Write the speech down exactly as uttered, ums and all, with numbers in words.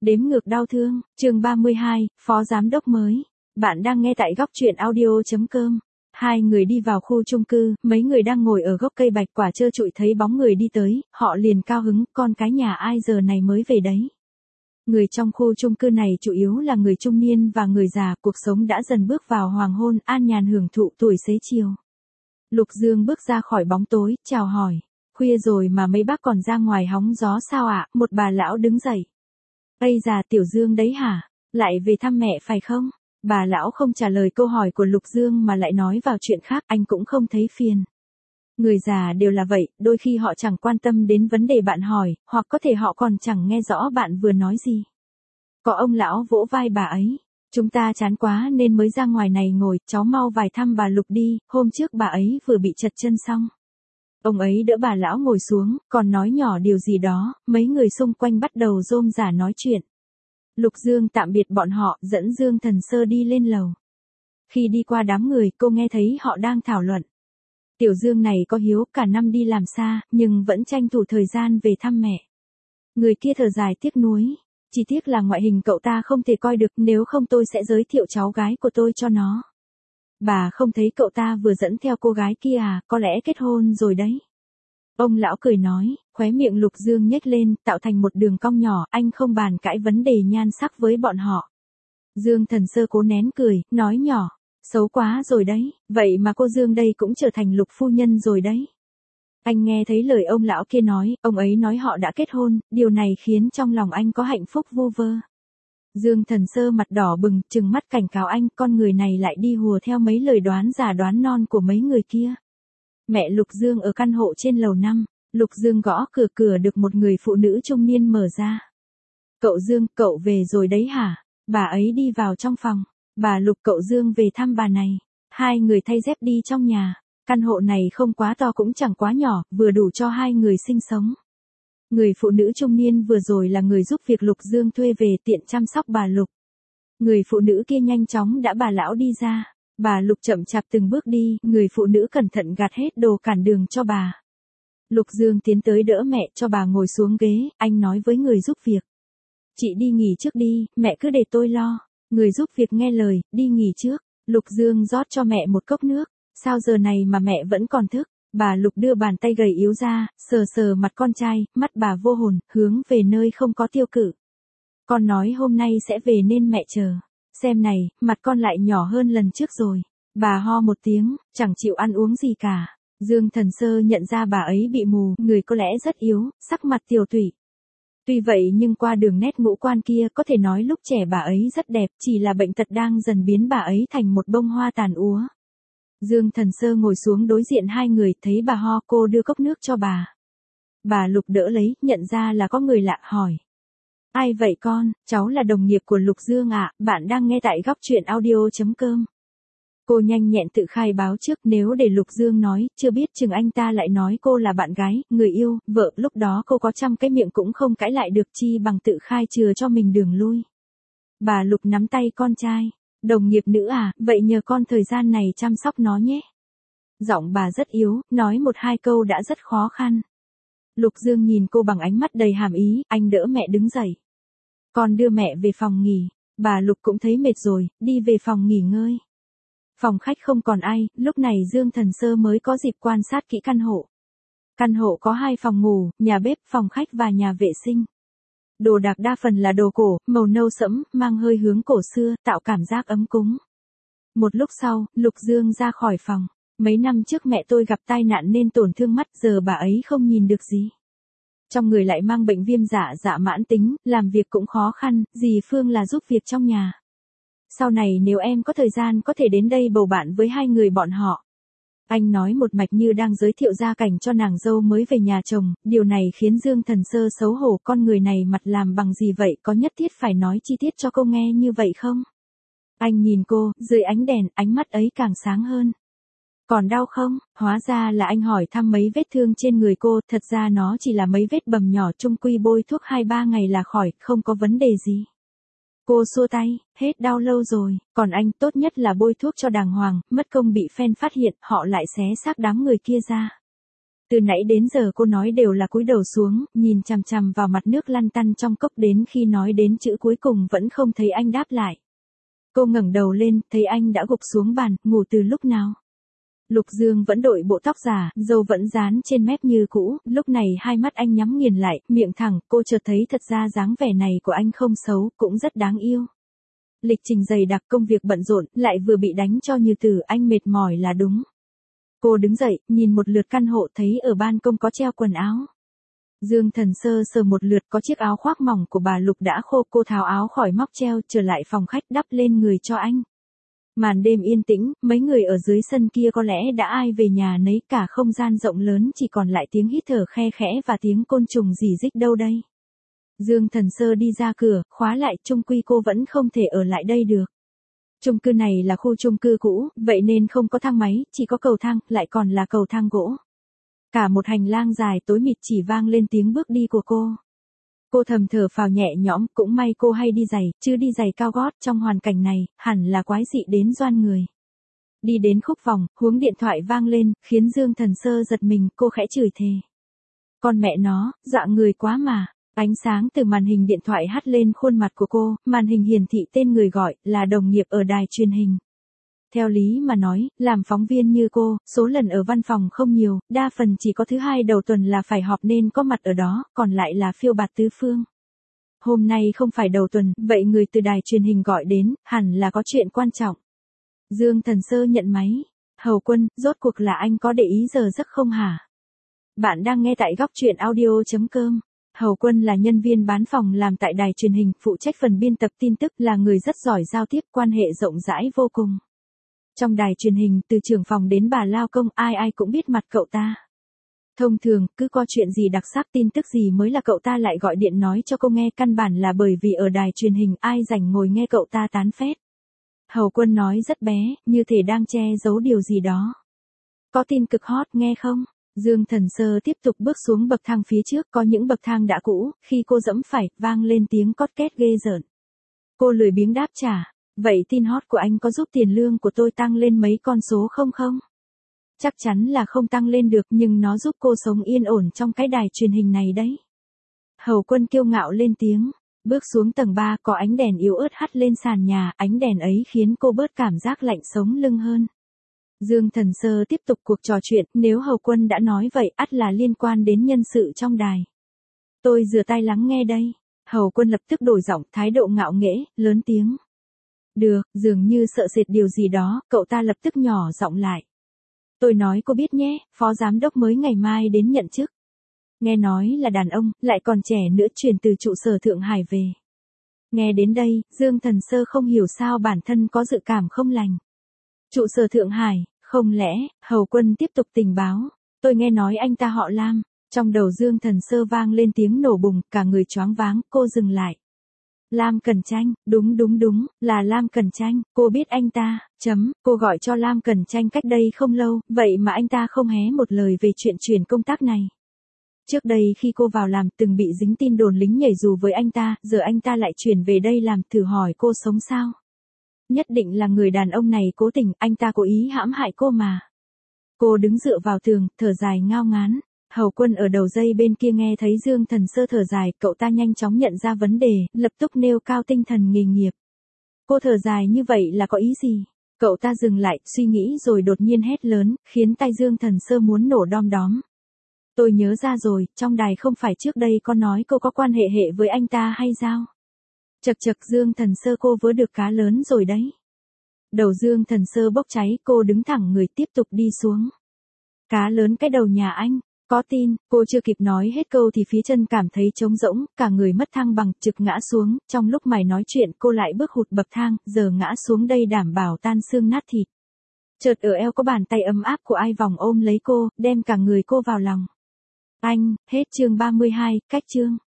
Đếm ngược đau thương, chương ba mươi hai, Phó Giám đốc mới. Bạn đang nghe tại góc truyện audio.com. Hai người đi vào khu chung cư, mấy người đang ngồi ở gốc cây bạch quả trơ trụi thấy bóng người đi tới, họ liền cao hứng, con cái nhà ai giờ này mới về đấy. Người trong khu chung cư này chủ yếu là người trung niên và người già, cuộc sống đã dần bước vào hoàng hôn, an nhàn hưởng thụ tuổi xế chiều. Lục Dương bước ra khỏi bóng tối, chào hỏi. Khuya rồi mà mấy bác còn ra ngoài hóng gió sao ạ? Một bà lão đứng dậy. Ây già, Tiểu Dương đấy hả? Lại về thăm mẹ phải không? Bà lão không trả lời câu hỏi của Lục Dương mà lại nói vào chuyện khác, anh cũng không thấy phiền. Người già đều là vậy, đôi khi họ chẳng quan tâm đến vấn đề bạn hỏi, hoặc có thể họ còn chẳng nghe rõ bạn vừa nói gì. Có ông lão vỗ vai bà ấy. Chúng ta chán quá nên mới ra ngoài này ngồi, cháu mau vài thăm bà Lục đi, hôm trước bà ấy vừa bị trật chân xong. Ông ấy đỡ bà lão ngồi xuống, còn nói nhỏ điều gì đó, mấy người xung quanh bắt đầu rôm rả nói chuyện. Lục Dương tạm biệt bọn họ, dẫn Dương Thần Sơ đi lên lầu. Khi đi qua đám người, cô nghe thấy họ đang thảo luận. Tiểu Dương này có hiếu, cả năm đi làm xa, nhưng vẫn tranh thủ thời gian về thăm mẹ. Người kia thở dài tiếc nuối. Chỉ tiếc là ngoại hình cậu ta không thể coi được, nếu không tôi sẽ giới thiệu cháu gái của tôi cho nó. Bà không thấy cậu ta vừa dẫn theo cô gái kia à, có lẽ kết hôn rồi đấy. Ông lão cười nói, khóe miệng Lục Dương nhếch lên, tạo thành một đường cong nhỏ, anh không bàn cãi vấn đề nhan sắc với bọn họ. Dương Thần Sơ cố nén cười, nói nhỏ, xấu quá rồi đấy, vậy mà cô Dương đây cũng trở thành Lục phu nhân rồi đấy. Anh nghe thấy lời ông lão kia nói, ông ấy nói họ đã kết hôn, điều này khiến trong lòng anh có hạnh phúc vu vơ. Dương Thần Sơ mặt đỏ bừng, trừng mắt cảnh cáo anh, con người này lại đi hùa theo mấy lời đoán già đoán non của mấy người kia. Mẹ Lục Dương ở căn hộ trên lầu năm, Lục Dương gõ cửa cửa được một người phụ nữ trung niên mở ra. Cậu Dương, cậu về rồi đấy hả? Bà ấy đi vào trong phòng. Bà Lục, cậu Dương về thăm bà này. Hai người thay dép đi trong nhà. Căn hộ này không quá to cũng chẳng quá nhỏ, vừa đủ cho hai người sinh sống. Người phụ nữ trung niên vừa rồi là người giúp việc Lục Dương thuê về tiện chăm sóc bà Lục. Người phụ nữ kia nhanh chóng đã bà lão đi ra. Bà Lục chậm chạp từng bước đi, người phụ nữ cẩn thận gạt hết đồ cản đường cho bà. Lục Dương tiến tới đỡ mẹ cho bà ngồi xuống ghế, anh nói với người giúp việc. Chị đi nghỉ trước đi, mẹ cứ để tôi lo. Người giúp việc nghe lời, đi nghỉ trước. Lục Dương rót cho mẹ một cốc nước. Sao giờ này mà mẹ vẫn còn thức? Bà Lục đưa bàn tay gầy yếu ra, sờ sờ mặt con trai, mắt bà vô hồn, hướng về nơi không có tiêu cự. Con nói hôm nay sẽ về nên mẹ chờ. Xem này, mặt con lại nhỏ hơn lần trước rồi. Bà ho một tiếng, chẳng chịu ăn uống gì cả. Dương Thần Sơ nhận ra bà ấy bị mù, người có lẽ rất yếu, sắc mặt tiều tụy. Tuy vậy nhưng qua đường nét ngũ quan kia có thể nói lúc trẻ bà ấy rất đẹp, chỉ là bệnh tật đang dần biến bà ấy thành một bông hoa tàn úa. Dương Thần Sơ ngồi xuống đối diện hai người, thấy bà ho, cô đưa cốc nước cho bà. Bà Lục đỡ lấy, nhận ra là có người lạ, hỏi. Ai vậy con? Cháu là đồng nghiệp của Lục Dương ạ, bạn đang nghe tại góc truyện audio.com. Cô nhanh nhẹn tự khai báo trước, nếu để Lục Dương nói, chưa biết chừng anh ta lại nói cô là bạn gái, người yêu, vợ, lúc đó cô có trăm cái miệng cũng không cãi lại được, chi bằng tự khai chừa cho mình đường lui. Bà Lục nắm tay con trai. Đồng nghiệp nữ à, vậy nhờ con thời gian này chăm sóc nó nhé. Giọng bà rất yếu, nói một hai câu đã rất khó khăn. Lục Dương nhìn cô bằng ánh mắt đầy hàm ý, anh đỡ mẹ đứng dậy. Con đưa mẹ về phòng nghỉ. Bà Lục cũng thấy mệt rồi, đi về phòng nghỉ ngơi. Phòng khách không còn ai, lúc này Dương Thần Sơ mới có dịp quan sát kỹ căn hộ. Căn hộ có hai phòng ngủ, nhà bếp, phòng khách và nhà vệ sinh. Đồ đạc đa phần là đồ cổ, màu nâu sẫm, mang hơi hướng cổ xưa, tạo cảm giác ấm cúng. Một lúc sau, Lục Dương ra khỏi phòng. Mấy năm trước mẹ tôi gặp tai nạn nên tổn thương mắt, giờ bà ấy không nhìn được gì. Trong người lại mang bệnh viêm dạ dạ mãn tính, làm việc cũng khó khăn, dì Phương là giúp việc trong nhà. Sau này nếu em có thời gian có thể đến đây bầu bạn với hai người bọn họ. Anh nói một mạch như đang giới thiệu gia cảnh cho nàng dâu mới về nhà chồng, điều này khiến Dương Thần Sơ xấu hổ, con người này mặt làm bằng gì vậy, có nhất thiết phải nói chi tiết cho cô nghe như vậy không? Anh nhìn cô, dưới ánh đèn, ánh mắt ấy càng sáng hơn. Còn đau không? Hóa ra là anh hỏi thăm mấy vết thương trên người cô, thật ra nó chỉ là mấy vết bầm nhỏ, chung quy bôi thuốc hai ba ngày là khỏi, không có vấn đề gì. Cô xua tay, hết đau lâu rồi, còn anh tốt nhất là bôi thuốc cho đàng hoàng, mất công bị fan phát hiện, họ lại xé xác đám người kia ra. Từ nãy đến giờ cô nói đều là cúi đầu xuống, nhìn chằm chằm vào mặt nước lăn tăn trong cốc đến khi nói đến chữ cuối cùng vẫn không thấy anh đáp lại. Cô ngẩng đầu lên, thấy anh đã gục xuống bàn, ngủ từ lúc nào. Lục Dương vẫn đội bộ tóc giả, râu vẫn dán trên mép như cũ, lúc này hai mắt anh nhắm nghiền lại, miệng thẳng, cô chợt thấy thật ra dáng vẻ này của anh không xấu, cũng rất đáng yêu. Lịch trình dày đặc, công việc bận rộn, lại vừa bị đánh cho như tử, anh mệt mỏi là đúng. Cô đứng dậy, nhìn một lượt căn hộ, thấy ở ban công có treo quần áo. Dương Thần sơ sờ một lượt, có chiếc áo khoác mỏng của bà Lục đã khô, cô tháo áo khỏi móc treo, trở lại phòng khách đắp lên người cho anh. Màn đêm yên tĩnh, mấy người ở dưới sân kia có lẽ đã ai về nhà nấy, cả không gian rộng lớn chỉ còn lại tiếng hít thở khe khẽ và tiếng côn trùng rỉ rích đâu đây. Dương Thần sơ đi ra cửa, khóa lại, chung quy cô vẫn không thể ở lại đây được. Chung cư này là khu chung cư cũ, vậy nên không có thang máy, chỉ có cầu thang, lại còn là cầu thang gỗ. Cả một hành lang dài tối mịt chỉ vang lên tiếng bước đi của cô. Cô thầm thở phào nhẹ nhõm, cũng may cô hay đi giày, chứ đi giày cao gót trong hoàn cảnh này, hẳn là quái dị đến doan người. Đi đến khúc phòng, huống điện thoại vang lên, khiến Dương Thần sơ giật mình, cô khẽ chửi thề. Con mẹ nó, dạng người quá mà. Ánh sáng từ màn hình điện thoại hắt lên khuôn mặt của cô, màn hình hiển thị tên người gọi, là đồng nghiệp ở đài truyền hình. Theo lý mà nói, làm phóng viên như cô, số lần ở văn phòng không nhiều, đa phần chỉ có thứ hai đầu tuần là phải họp nên có mặt ở đó, còn lại là phiêu bạt tứ phương. Hôm nay không phải đầu tuần, vậy người từ đài truyền hình gọi đến, hẳn là có chuyện quan trọng. Dương Thần sơ nhận máy. Hầu Quân, rốt cuộc là anh có để ý giờ giấc không hả? Bạn đang nghe tại góc truyện audio chấm com. Hầu Quân là nhân viên bán phòng làm tại đài truyền hình, phụ trách phần biên tập tin tức, là người rất giỏi giao tiếp, quan hệ rộng rãi vô cùng. Trong đài truyền hình, từ trưởng phòng đến bà lao công, ai ai cũng biết mặt cậu ta. Thông thường, cứ có chuyện gì đặc sắc, tin tức gì mới là cậu ta lại gọi điện nói cho cô nghe, căn bản là bởi vì ở đài truyền hình ai rảnh ngồi nghe cậu ta tán phét. Hầu Quân nói rất bé, như thể đang che giấu điều gì đó. Có tin cực hot nghe không? Dương Thần sơ tiếp tục bước xuống bậc thang phía trước, có những bậc thang đã cũ, khi cô dẫm phải, vang lên tiếng cót két ghê rợn. Cô lười biếng đáp trả, vậy tin hot của anh có giúp tiền lương của tôi tăng lên mấy con số không không? Chắc chắn là không tăng lên được, nhưng nó giúp cô sống yên ổn trong cái đài truyền hình này đấy. Hầu Quân kiêu ngạo lên tiếng, bước xuống tầng ba, có ánh đèn yếu ớt hắt lên sàn nhà, ánh đèn ấy khiến cô bớt cảm giác lạnh sống lưng hơn. Dương Thần sơ tiếp tục cuộc trò chuyện, nếu Hầu Quân đã nói vậy, ắt là liên quan đến nhân sự trong đài. Tôi rửa tay lắng nghe đây. Hầu Quân lập tức đổi giọng, thái độ ngạo nghễ, lớn tiếng. Được, dường như sợ sệt điều gì đó, cậu ta lập tức nhỏ giọng lại. Tôi nói cô biết nhé, phó giám đốc mới ngày mai đến nhận chức. Nghe nói là đàn ông, lại còn trẻ nữa, chuyển từ trụ sở Thượng Hải về. Nghe đến đây, Dương Thần sơ không hiểu sao bản thân có dự cảm không lành. Trụ sở Thượng Hải, không lẽ, Hầu Quân tiếp tục tình báo. Tôi nghe nói anh ta họ Lam. Trong đầu Dương Thần sơ vang lên tiếng nổ bùng, cả người choáng váng, cô dừng lại. Lam Cẩn Tranh, đúng đúng đúng, là Lam Cẩn Tranh, cô biết anh ta, chấm, cô gọi cho Lam Cẩn Tranh cách đây không lâu, vậy mà anh ta không hé một lời về chuyện chuyển công tác này. Trước đây khi cô vào làm từng bị dính tin đồn lính nhảy dù với anh ta, giờ anh ta lại chuyển về đây làm, thử hỏi cô sống sao? Nhất định là người đàn ông này cố tình, anh ta cố ý hãm hại cô mà. Cô đứng dựa vào tường, thở dài ngao ngán. Hầu Quân ở đầu dây bên kia nghe thấy Dương Thần sơ thở dài, cậu ta nhanh chóng nhận ra vấn đề, lập tức nêu cao tinh thần nghề nghiệp. Cô thở dài như vậy là có ý gì? Cậu ta dừng lại, suy nghĩ rồi đột nhiên hét lớn, khiến tay Dương Thần sơ muốn nổ đom đóm. Tôi nhớ ra rồi, trong đài không phải trước đây có nói cô có quan hệ hệ với anh ta hay sao? Chật chật, Dương Thần sơ, cô vớ được cá lớn rồi đấy. Đầu Dương Thần sơ bốc cháy, cô đứng thẳng người tiếp tục đi xuống. Cá lớn cái đầu nhà anh, có tin, cô chưa kịp nói hết câu thì phía chân cảm thấy trống rỗng, cả người mất thăng bằng, trực ngã xuống, trong lúc mày nói chuyện cô lại bước hụt bậc thang, giờ ngã xuống đây đảm bảo tan xương nát thịt. Chợt ở eo có bàn tay ấm áp của ai vòng ôm lấy cô, đem cả người cô vào lòng. Anh, hết chương ba mươi hai, cách chương.